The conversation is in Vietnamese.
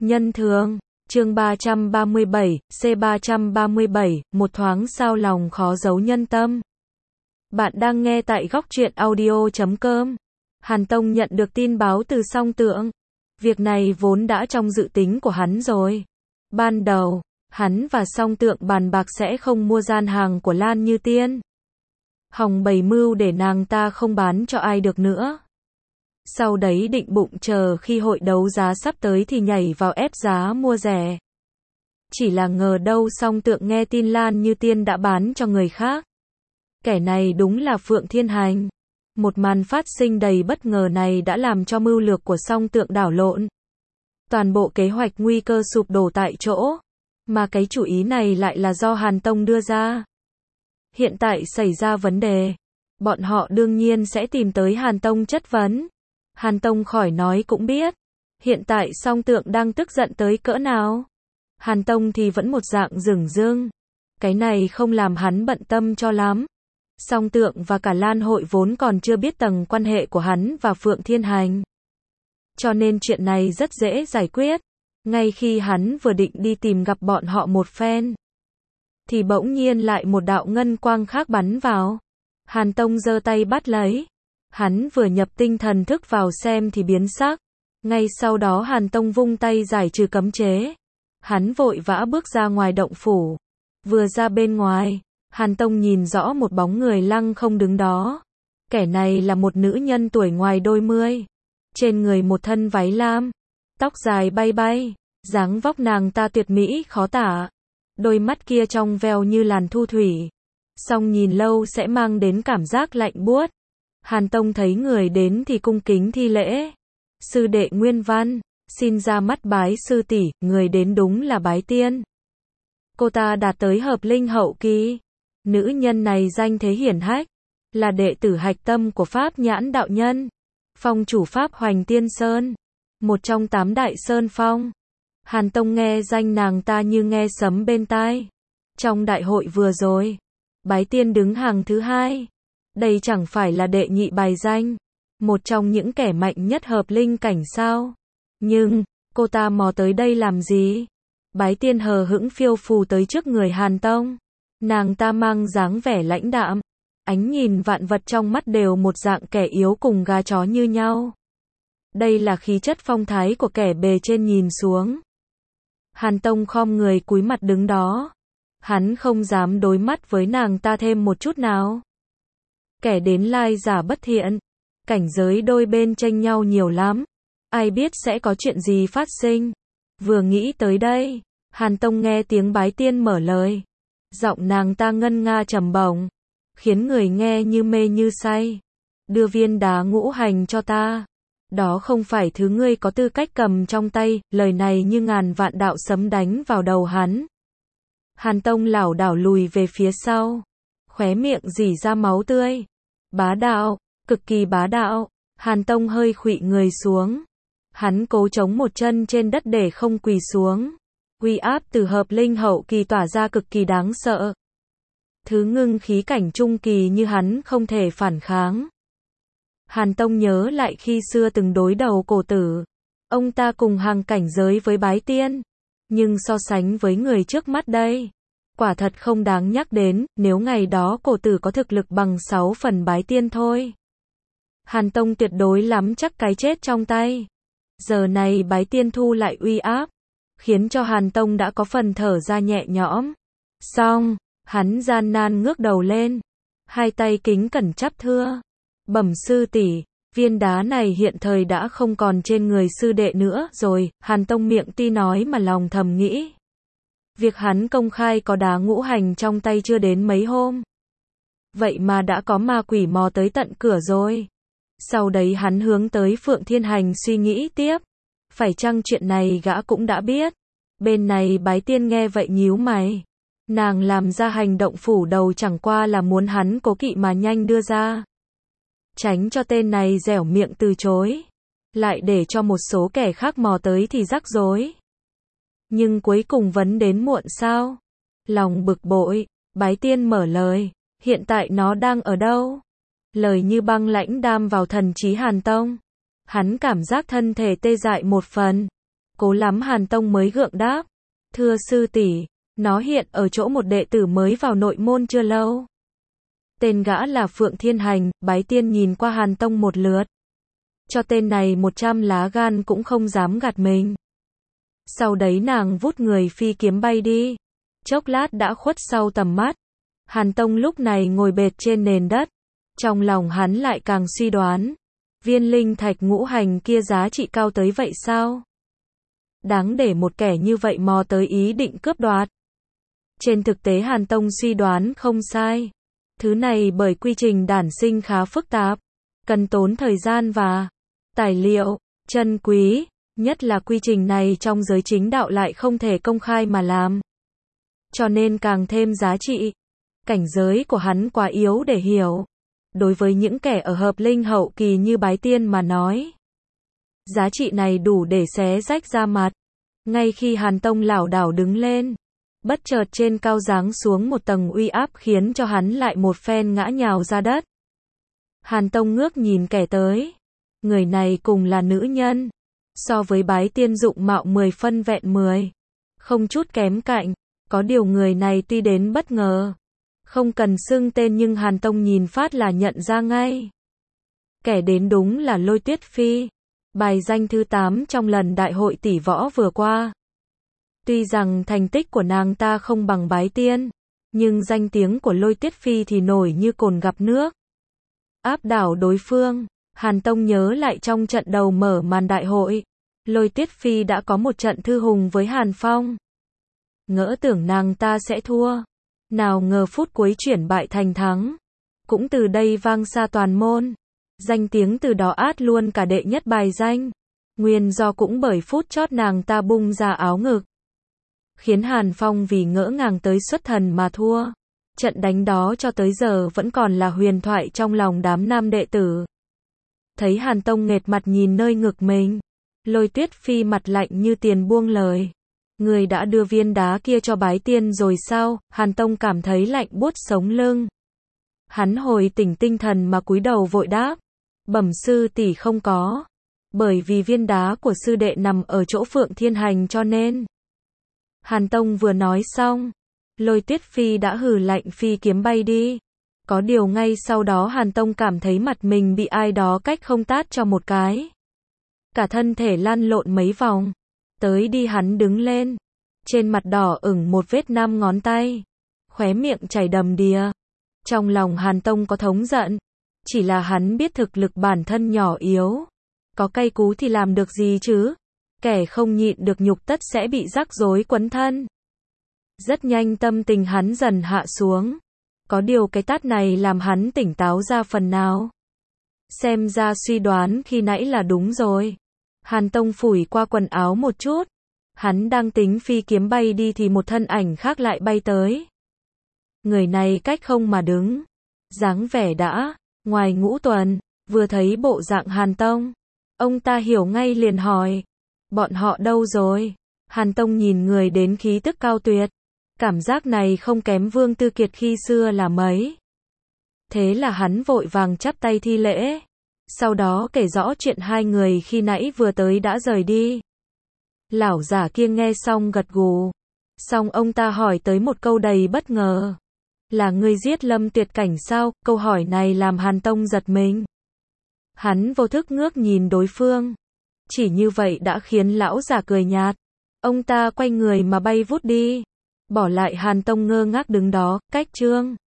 Nhân thường, chương 337, C337, một thoáng sao lòng khó giấu nhân tâm. Bạn đang nghe tại góc truyện audio.com. Hàn Tông nhận được tin báo từ Song Tượng. Việc này vốn đã trong dự tính của hắn rồi. Ban đầu, hắn và Song Tượng bàn bạc sẽ không mua gian hàng của Lan Như Tiên. Hòng bày mưu để nàng ta không bán cho ai được nữa. Sau đấy định bụng chờ khi hội đấu giá sắp tới thì nhảy vào ép giá mua rẻ. Chỉ là ngờ đâu Song Tượng nghe tin Lan Như Tiên đã bán cho người khác. Kẻ này đúng là Phượng Thiên Hành. Một màn phát sinh đầy bất ngờ này đã làm cho mưu lược của Song Tượng đảo lộn. Toàn bộ kế hoạch nguy cơ sụp đổ tại chỗ. Mà cái chủ ý này lại là do Hàn Tông đưa ra. Hiện tại xảy ra vấn đề. Bọn họ đương nhiên sẽ tìm tới Hàn Tông chất vấn. Hàn Tông khỏi nói cũng biết. Hiện tại Song Tượng đang tức giận tới cỡ nào. Hàn Tông thì vẫn một dạng dửng dưng. Cái này không làm hắn bận tâm cho lắm. Song Tượng và cả Lan Hội vốn còn chưa biết tầng quan hệ của hắn và Phượng Thiên Hành. Cho nên chuyện này rất dễ giải quyết. Ngay khi hắn vừa định đi tìm gặp bọn họ một phen, thì bỗng nhiên lại một đạo ngân quang khác bắn vào. Hàn Tông giơ tay bắt lấy. Hắn vừa nhập tinh thần thức vào xem thì biến sắc. Ngay sau đó Hàn Tông vung tay giải trừ cấm chế. Hắn vội vã bước ra ngoài động phủ. Vừa ra bên ngoài, Hàn Tông nhìn rõ một bóng người lăng không đứng đó. Kẻ này là một nữ nhân tuổi ngoài đôi mươi. Trên người một thân váy lam. Tóc dài bay bay. Dáng vóc nàng ta tuyệt mỹ khó tả. Đôi mắt kia trong veo như làn thu thủy. Song nhìn lâu sẽ mang đến cảm giác lạnh buốt. Hàn Tông thấy người đến thì cung kính thi lễ. Sư đệ Nguyên Văn, xin ra mắt bái sư tỷ, người đến đúng là Bái Tiên. Cô ta đạt tới hợp linh hậu kỳ. Nữ nhân này danh thế hiển hách, là đệ tử hạch tâm của Pháp Nhãn đạo nhân, phong chủ Pháp Hoành Tiên Sơn, một trong 8 đại sơn phong. Hàn Tông nghe danh nàng ta như nghe sấm bên tai. Trong đại hội vừa rồi, Bái Tiên đứng hàng thứ 2. Đây chẳng phải là đệ nhị bài danh, một trong những kẻ mạnh nhất hợp linh cảnh sao? Nhưng, cô ta mò tới đây làm gì? Bái Tiên hờ hững phiêu phù tới trước người Hàn Tông. Nàng ta mang dáng vẻ lãnh đạm, ánh nhìn vạn vật trong mắt đều một dạng kẻ yếu cùng gà chó như nhau. Đây là khí chất phong thái của kẻ bề trên nhìn xuống. Hàn Tông khom người cúi mặt đứng đó. Hắn không dám đối mắt với nàng ta thêm một chút nào. Kẻ đến lai giả bất thiện. Cảnh giới đôi bên chênh nhau nhiều lắm. Ai biết sẽ có chuyện gì phát sinh. Vừa nghĩ tới đây, Hàn Tông nghe tiếng Bái Tiên mở lời. Giọng nàng ta ngân nga trầm bổng, khiến người nghe như mê như say. Đưa viên đá ngũ hành cho ta. Đó không phải thứ ngươi có tư cách cầm trong tay. Lời này như ngàn vạn đạo sấm đánh vào đầu hắn. Hàn Tông lảo đảo lùi về phía sau. Khóe miệng rỉ ra máu tươi. Bá đạo, cực kỳ bá đạo. Hàn Tông hơi khuỵu người xuống. Hắn cố chống một chân trên đất để không quỳ xuống. Uy áp từ hợp linh hậu kỳ tỏa ra cực kỳ đáng sợ. Thứ ngưng khí cảnh trung kỳ như hắn không thể phản kháng. Hàn Tông nhớ lại khi xưa từng đối đầu cổ tử. Ông ta cùng hàng cảnh giới với Bái Tiên. Nhưng so sánh với người trước mắt đây, quả thật không đáng nhắc đến. Nếu ngày đó cổ tử có thực lực bằng 6 phần Bái Tiên thôi, Hàn Tông tuyệt đối lắm chắc cái chết trong tay. Giờ này Bái Tiên thu lại uy áp, khiến cho Hàn Tông đã có phần thở ra nhẹ nhõm. Xong, hắn gian nan ngước đầu lên, hai tay kính cẩn chắp thưa. Bẩm sư tỷ, viên đá này hiện thời đã không còn trên người sư đệ nữa rồi. Hàn Tông miệng tuy nói mà lòng thầm nghĩ. Việc hắn công khai có đá ngũ hành trong tay chưa đến mấy hôm. Vậy mà đã có ma quỷ mò tới tận cửa rồi. Sau đấy hắn hướng tới Phượng Thiên Hành suy nghĩ tiếp. Phải chăng chuyện này gã cũng đã biết? Bên này Bái Tiên nghe vậy nhíu mày. Nàng làm ra hành động phủ đầu chẳng qua là muốn hắn cố kỵ mà nhanh đưa ra. Tránh cho tên này dẻo miệng từ chối. Lại để cho một số kẻ khác mò tới thì rắc rối. Nhưng cuối cùng vấn đến muộn sao? Lòng bực bội, Bái Tiên mở lời. Hiện tại nó đang ở đâu? Lời như băng lãnh đam vào thần trí Hàn Tông. Hắn cảm giác thân thể tê dại một phần. Cố lắm Hàn Tông mới gượng đáp. Thưa sư tỷ, nó hiện ở chỗ một đệ tử mới vào nội môn chưa lâu. Tên gã là Phượng Thiên Hành. Bái tiên nhìn qua Hàn Tông một lượt. Cho tên này 100 lá gan cũng không dám gạt mình. Sau đấy nàng vút người phi kiếm bay đi. Chốc lát đã khuất sau tầm mắt. Hàn Tông lúc này ngồi bệt trên nền đất. Trong lòng hắn lại càng suy đoán. Viên linh thạch ngũ hành kia giá trị cao tới vậy sao? Đáng để một kẻ như vậy mò tới ý định cướp đoạt. Trên thực tế Hàn Tông suy đoán không sai. Thứ này bởi quy trình đản sinh khá phức tạp. Cần tốn thời gian và tài liệu, chân quý. Nhất là quy trình này trong giới chính đạo lại không thể công khai mà làm. Cho nên càng thêm giá trị. Cảnh giới của hắn quá yếu để hiểu. Đối với những kẻ ở hợp linh hậu kỳ như Bái Tiên mà nói. Giá trị này đủ để xé rách da mặt. Ngay khi Hàn Tông lảo đảo đứng lên. Bất chợt trên cao giáng xuống một tầng uy áp khiến cho hắn lại một phen ngã nhào ra đất. Hàn Tông ngước nhìn kẻ tới. Người này cùng là nữ nhân. So với Bái Tiên dụng mạo 10 phân vẹn 10. Không chút kém cạnh. Có điều người này tuy đến bất ngờ. Không cần xưng tên nhưng Hàn Tông nhìn phát là nhận ra ngay. Kẻ đến đúng là Lôi Tuyết Phi. Bài danh thứ 8 trong lần đại hội tỷ võ vừa qua. Tuy rằng thành tích của nàng ta không bằng Bái Tiên. Nhưng danh tiếng của Lôi Tuyết Phi thì nổi như cồn gặp nước. Áp đảo đối phương. Hàn Tông nhớ lại trong trận đầu mở màn đại hội. Lôi Tuyết Phi đã có một trận thư hùng với Hàn Phong. Ngỡ tưởng nàng ta sẽ thua. Nào ngờ phút cuối chuyển bại thành thắng. Cũng từ đây vang xa toàn môn. Danh tiếng từ đó át luôn cả đệ nhất bài danh. Nguyên do cũng bởi phút chót nàng ta bung ra áo ngực. Khiến Hàn Phong vì ngỡ ngàng tới xuất thần mà thua. Trận đánh đó cho tới giờ vẫn còn là huyền thoại trong lòng đám nam đệ tử. Thấy Hàn Tông nghệt mặt nhìn nơi ngực mình. Lôi Tuyết Phi mặt lạnh như tiền buông lời. Người đã đưa viên đá kia cho Bái Tiên rồi sao? Hàn Tông cảm thấy lạnh buốt sống lưng. Hắn hồi tỉnh tinh thần mà cúi đầu vội đáp. Bẩm sư tỷ không có. Bởi vì viên đá của sư đệ nằm ở chỗ Phượng Thiên Hành cho nên. Hàn Tông vừa nói xong. Lôi Tuyết Phi đã hừ lạnh phi kiếm bay đi. Có điều ngay sau đó Hàn Tông cảm thấy mặt mình bị ai đó cách không tát cho một cái. Cả thân thể lăn lộn mấy vòng. Tới đi hắn đứng lên. Trên mặt đỏ ửng một vết 5 ngón tay. Khóe miệng chảy đầm đìa. Trong lòng Hàn Tông có thống giận. Chỉ là hắn biết thực lực bản thân nhỏ yếu. Có cay cú thì làm được gì chứ? Kẻ không nhịn được nhục tất sẽ bị rắc rối quấn thân. Rất nhanh tâm tình hắn dần hạ xuống. Có điều cái tát này làm hắn tỉnh táo ra phần nào. Xem ra suy đoán khi nãy là đúng rồi. Hàn Tông phủi qua quần áo một chút. Hắn đang tính phi kiếm bay đi thì một thân ảnh khác lại bay tới. Người này cách không mà đứng. Dáng vẻ đã ngoài ngũ tuần. Vừa thấy bộ dạng Hàn Tông. Ông ta hiểu ngay liền hỏi. Bọn họ đâu rồi? Hàn Tông nhìn người đến khí tức cao tuyệt. Cảm giác này không kém Vương Tư Kiệt khi xưa là mấy. Thế là hắn vội vàng chắp tay thi lễ. Sau đó kể rõ chuyện hai người khi nãy vừa tới đã rời đi. Lão giả kia nghe xong gật gù. Xong ông ta hỏi tới một câu đầy bất ngờ. Là ngươi giết Lâm Tuyệt Cảnh sao? Câu hỏi này làm Hàn Tông giật mình. Hắn vô thức ngước nhìn đối phương. Chỉ như vậy đã khiến lão giả cười nhạt. Ông ta quay người mà bay vút đi. Bỏ lại Hàn Tông ngơ ngác đứng đó, cách chương.